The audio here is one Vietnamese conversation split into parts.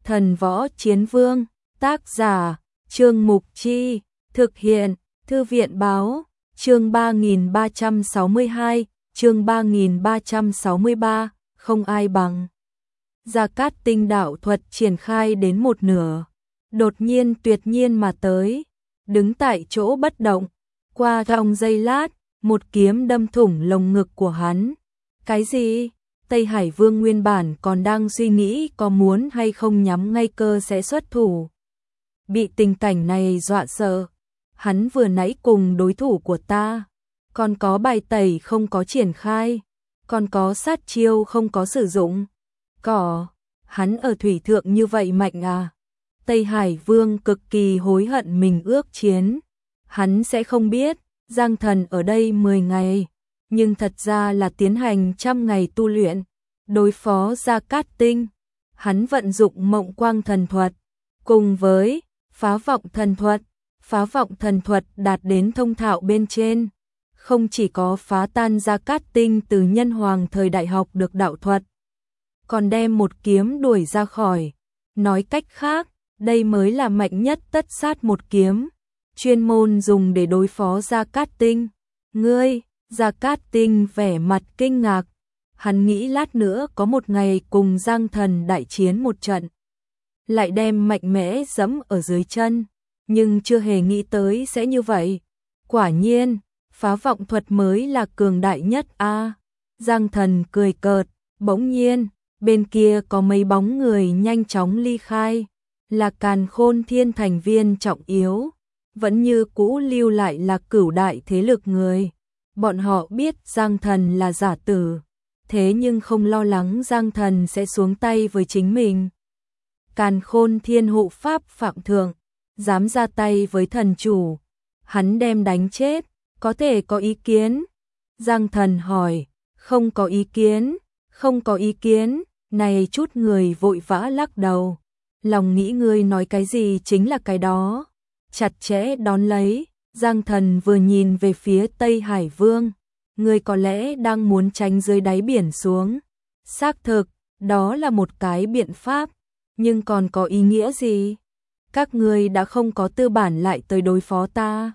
Thần Võ Chiến Vương, tác giả, Trương Mục Chi, thực hiện, Thư viện Báo, chương 3362, chương 3363, không ai bằng. Gia Cát Tinh đạo thuật triển khai đến một nửa, đột nhiên tuyệt nhiên mà tới, đứng tại chỗ bất động, qua trong giây lát, một kiếm đâm thủng lồng ngực của hắn. Cái gì? Tây Hải Vương nguyên bản còn đang suy nghĩ có muốn hay không nhắm ngay cơ sẽ xuất thủ. Bị tình cảnh này dọa sợ, hắn vừa nãy cùng đối thủ của ta, còn có bài tẩy không có triển khai, còn có sát chiêu không có sử dụng. Hắn ở thủy thượng như vậy mạnh à? Tây Hải Vương cực kỳ hối hận mình ước chiến. Hắn sẽ không biết, Giang Thần ở đây 10 ngày, nhưng thật ra là tiến hành 100 ngày tu luyện, đối phó Gia Cát Tinh. Hắn vận dụng Mộng Quang Thần Thuật, cùng với Phá Vọng Thần Thuật. Phá Vọng Thần Thuật đạt đến thông thạo bên trên, không chỉ có phá tan Gia Cát Tinh từ Nhân Hoàng thời đại học được đạo thuật, còn đem một kiếm đuổi ra khỏi. Nói cách khác, đây mới là mạnh nhất tất sát một kiếm, chuyên môn dùng để đối phó Gia Cát Tinh. Ngươi, Gia Cát Tinh vẻ mặt kinh ngạc, hắn nghĩ lát nữa có một ngày cùng Giang Thần đại chiến một trận, lại đem mạnh mẽ giẫm ở dưới chân, nhưng chưa hề nghĩ tới sẽ như vậy. Quả nhiên, phá vọng thuật mới là cường đại nhất a. Giang Thần cười cợt, bỗng nhiên, bên kia có mấy bóng người nhanh chóng ly khai, là Càn Khôn Thiên thành viên trọng yếu, vẫn như cũ lưu lại là cửu đại thế lực người. Bọn họ biết Giang Thần là giả tử, thế nhưng không lo lắng Giang Thần sẽ xuống tay với chính mình. Càn Khôn Thiên hộ pháp Phạm Thượng, dám ra tay với thần chủ, hắn đem đánh chết, có thể có ý kiến? Giang Thần hỏi. Không có ý kiến, không có ý kiến. Này chút người vội vã lắc đầu, lòng nghĩ ngươi nói cái gì chính là cái đó, chặt chẽ đón lấy. Giang Thần vừa nhìn về phía Tây Hải Vương, ngươi có lẽ đang muốn tránh dưới đáy biển xuống. Xác thực, đó là một cái biện pháp, nhưng còn có ý nghĩa gì? Các ngươi đã không có tư bản lại tới đối phó ta.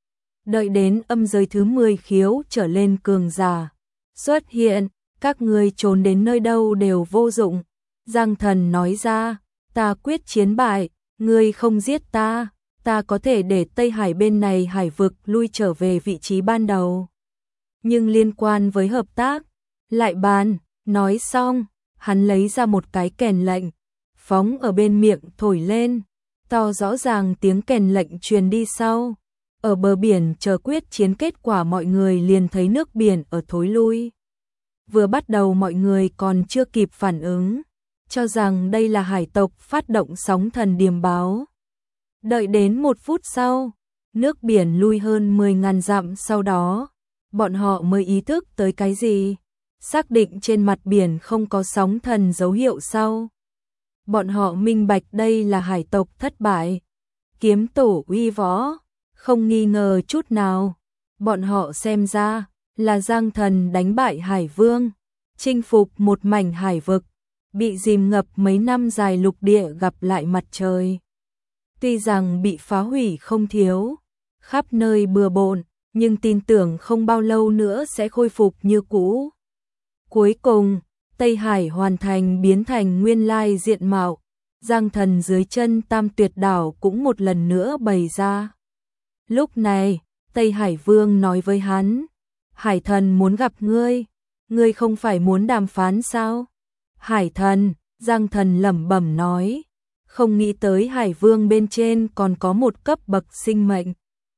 Đợi đến âm giới thứ 10 khiếu trở lên cường giả xuất hiện, các ngươi trốn đến nơi đâu đều vô dụng. Giang Thần nói ra, ta quyết chiến bại, ngươi không giết ta, ta có thể để Tây Hải bên này hải vực lui trở về vị trí ban đầu. Nhưng liên quan với hợp tác, lại bàn. Nói xong, hắn lấy ra một cái kèn lệnh, phóng ở bên miệng thổi lên, to rõ ràng tiếng kèn lệnh truyền đi sau. Ở bờ biển chờ quyết chiến kết quả mọi người liền thấy nước biển ở thối lui. Vừa bắt đầu mọi người còn chưa kịp phản ứng, cho rằng đây là hải tộc phát động sóng thần điềm báo. Đợi đến 1 phút sau, nước biển lui hơn 10.000 dặm sau đó, bọn họ mới ý thức tới cái gì, xác định trên mặt biển không có sóng thần dấu hiệu sau. Bọn họ minh bạch đây là hải tộc thất bại, kiếm tổ uy võ, không nghi ngờ chút nào. Bọn họ xem ra là Giang Thần đánh bại Hải Vương, chinh phục một mảnh hải vực, bị dìm ngập mấy năm dài lục địa gặp lại mặt trời. Tuy rằng bị phá hủy không thiếu, khắp nơi bừa bộn, nhưng tin tưởng không bao lâu nữa sẽ khôi phục như cũ. Cuối cùng, Tây Hải hoàn thành biến thành nguyên lai diện mạo, Giang Thần dưới chân Tam Tuyệt Đảo cũng một lần nữa bày ra. Lúc này, Tây Hải Vương nói với hắn, Hải Thần muốn gặp ngươi, ngươi không phải muốn đàm phán sao? Hải Thần, Giang Thần lẩm bẩm nói, không nghĩ tới Hải Vương bên trên còn có một cấp bậc sinh mệnh.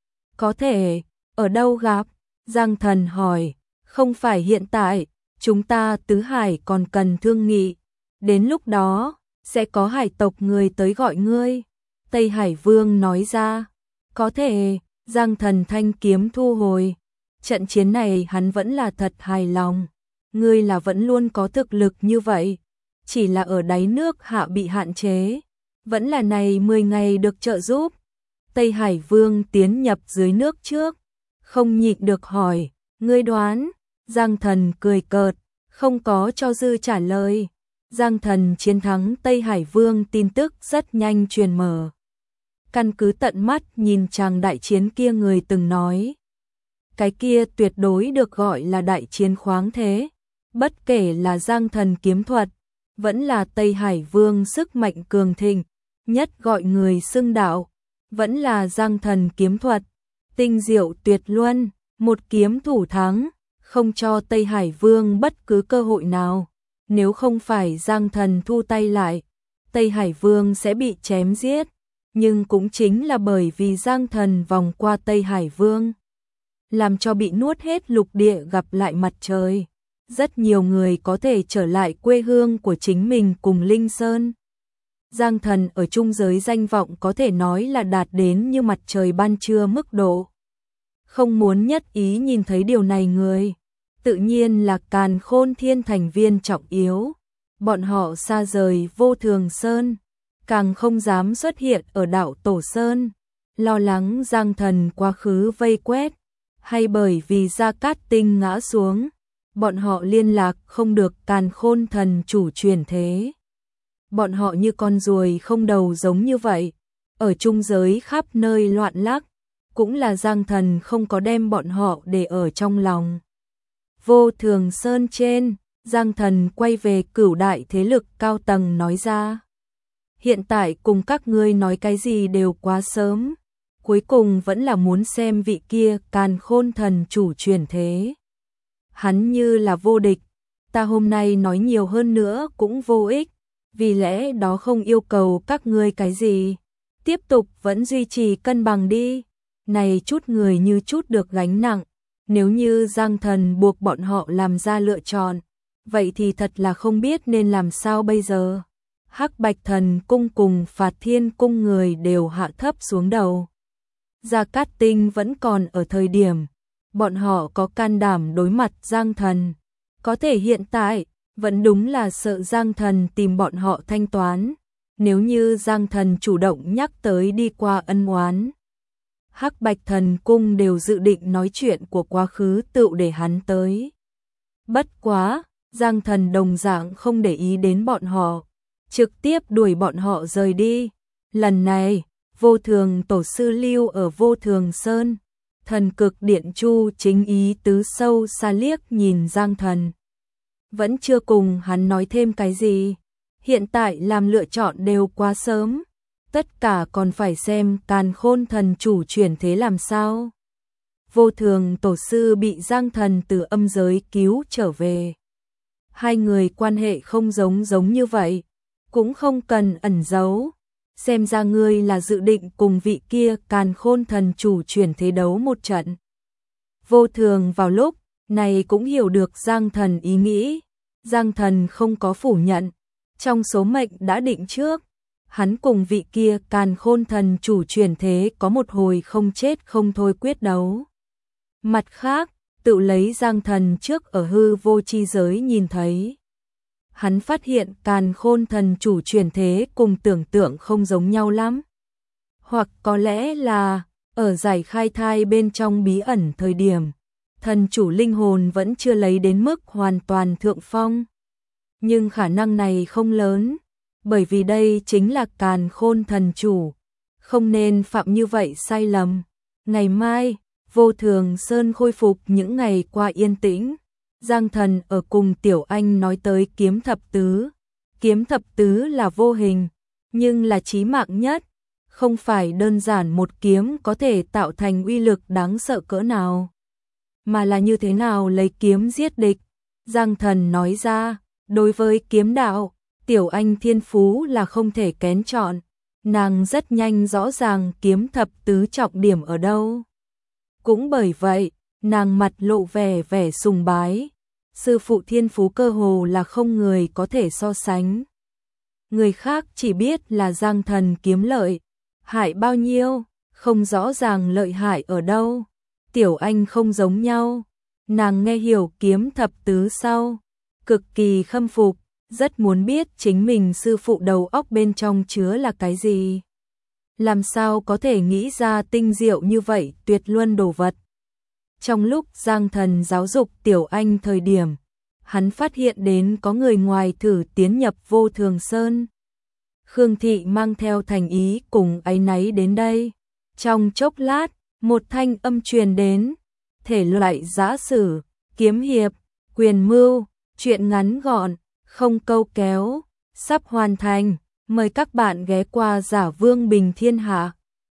Có thể, ở đâu gặp? Giang Thần hỏi, không phải hiện tại, chúng ta tứ hải còn cần thương nghị, đến lúc đó, sẽ có hải tộc người tới gọi ngươi. Tây Hải Vương nói ra, có thể. Giang Thần thanh kiếm thu hồi, trận chiến này hắn vẫn là thật hài lòng. Ngươi là vẫn luôn có thực lực như vậy, chỉ là ở đáy nước hạ bị hạn chế, vẫn là này 10 ngày được trợ giúp. Tây Hải Vương tiến nhập dưới nước trước, không nhịn được hỏi, ngươi đoán? Giang Thần cười cợt, không có cho dư trả lời. Giang Thần chiến thắng Tây Hải Vương tin tức rất nhanh truyền mở. Căn cứ tận mắt nhìn chàng đại chiến kia, người từng nói. Cái kia tuyệt đối được gọi là đại chiến khoáng thế. Bất kể là Giang Thần kiếm thuật, vẫn là Tây Hải Vương sức mạnh cường thịnh, nhất gọi người xưng đạo, vẫn là Giang Thần kiếm thuật, tinh diệu tuyệt luân, một kiếm thủ thắng, không cho Tây Hải Vương bất cứ cơ hội nào. Nếu không phải Giang Thần thu tay lại, Tây Hải Vương sẽ bị chém giết. Nhưng cũng chính là bởi vì Giang Thần vòng qua Tây Hải Vương, làm cho bị nuốt hết lục địa gặp lại mặt trời. Rất nhiều người có thể trở lại quê hương của chính mình cùng Linh Sơn. Giang Thần ở trung giới danh vọng có thể nói là đạt đến như mặt trời ban trưa mức độ. Không muốn nhất ý nhìn thấy điều này người, tự nhiên là Càn Khôn Thiên thành viên trọng yếu. Bọn họ xa rời Vô Thường Sơn, càng không dám xuất hiện ở đảo Tổ Sơn, lo lắng Giang Thần quá khứ vây quét, hay bởi vì Gia Cát Tinh ngã xuống, bọn họ liên lạc không được Càn Khôn thần chủ chuyển thế. Bọn họ như con ruồi không đầu giống như vậy, ở trung giới khắp nơi loạn lắc, cũng là Giang Thần không có đem bọn họ để ở trong lòng. Vô Thường Sơn trên, Giang Thần quay về cửu đại thế lực cao tầng nói ra. Hiện tại cùng các ngươi nói cái gì đều quá sớm, cuối cùng vẫn là muốn xem vị kia Càn Khôn thần chủ chuyển thế. Hắn như là vô địch, ta hôm nay nói nhiều hơn nữa cũng vô ích, vì lẽ đó không yêu cầu các ngươi cái gì, tiếp tục vẫn duy trì cân bằng đi. Này chút người như chút được gánh nặng, nếu như Giang Thần buộc bọn họ làm ra lựa chọn, vậy thì thật là không biết nên làm sao bây giờ. Hắc Bạch Thần cung cùng Phạt Thiên cung người đều hạ thấp xuống đầu. Gia Cát Tinh vẫn còn ở thời điểm bọn họ có can đảm đối mặt Giang Thần, có thể hiện tại vẫn đúng là sợ Giang Thần tìm bọn họ thanh toán. Nếu như Giang Thần chủ động nhắc tới đi qua ân oán, Hắc Bạch Thần cung đều dự định nói chuyện của quá khứ tựu để hắn tới. Bất quá, Giang Thần đồng dạng không để ý đến bọn họ, trực tiếp đuổi bọn họ rời đi. Lần này, Vô Thường tổ sư lưu ở Vô Thường Sơn, Thần Cực Điện Chu chính ý tứ sâu xa liếc nhìn Giang Thần. Vẫn chưa cùng hắn nói thêm cái gì, hiện tại làm lựa chọn đều quá sớm, tất cả còn phải xem Càn Khôn thần chủ chuyển thế làm sao. Vô Thường tổ sư bị Giang Thần từ âm giới cứu trở về. Hai người quan hệ không giống như vậy, cũng không cần ẩn giấu. Xem ra ngươi là dự định cùng vị kia Càn Khôn thần chủ chuyển thế đấu một trận. Vô Thường vào lúc này cũng hiểu được Giang Thần ý nghĩ. Giang Thần không có phủ nhận, trong số mệnh đã định trước, hắn cùng vị kia Càn Khôn thần chủ chuyển thế có một hồi không chết không thôi quyết đấu. Mặt khác, tự lấy Giang Thần trước ở hư vô chi giới nhìn thấy, hắn phát hiện Càn Khôn thần chủ chuyển thế cùng tưởng tượng không giống nhau lắm. Hoặc có lẽ là ở giải khai thai bên trong bí ẩn thời điểm, thần chủ linh hồn vẫn chưa lấy đến mức hoàn toàn thượng phong. Nhưng khả năng này không lớn, bởi vì đây chính là Càn Khôn thần chủ, không nên phạm như vậy sai lầm. Ngày mai, Vô Thường Sơn khôi phục những ngày qua yên tĩnh. Giang Thần ở cùng Tiểu Anh nói tới kiếm thập tứ. Kiếm thập tứ là vô hình, nhưng là chí mạng nhất, không phải đơn giản một kiếm có thể tạo thành uy lực đáng sợ cỡ nào, mà là như thế nào lấy kiếm giết địch. Giang Thần nói ra, đối với kiếm đạo, Tiểu Anh thiên phú là không thể kén chọn, nàng rất nhanh rõ ràng kiếm thập tứ trọng điểm ở đâu. Cũng bởi vậy, nàng mặt lộ vẻ sùng bái, sư phụ thiên phú cơ hồ là không người có thể so sánh. Người khác chỉ biết là Giang Thần kiếm lợi hại bao nhiêu, không rõ ràng lợi hại ở đâu. Tiểu Anh không giống nhau, nàng nghe hiểu kiếm thập tứ sau, cực kỳ khâm phục, rất muốn biết chính mình sư phụ đầu óc bên trong chứa là cái gì. Làm sao có thể nghĩ ra tinh diệu như vậy tuyệt luân đồ vật. Trong lúc Giang Thần giáo dục Tiểu Anh thời điểm, hắn phát hiện đến có người ngoài thử tiến nhập Vô Thường Sơn. Khương Thị mang theo thành ý cùng áy náy đến đây. Trong chốc lát, một thanh âm truyền đến, thể loại giã sử, kiếm hiệp, quyền mưu, truyện ngắn gọn, không câu kéo, sắp hoàn thành, mời các bạn ghé qua Giả Vương Bình Thiên Hạ.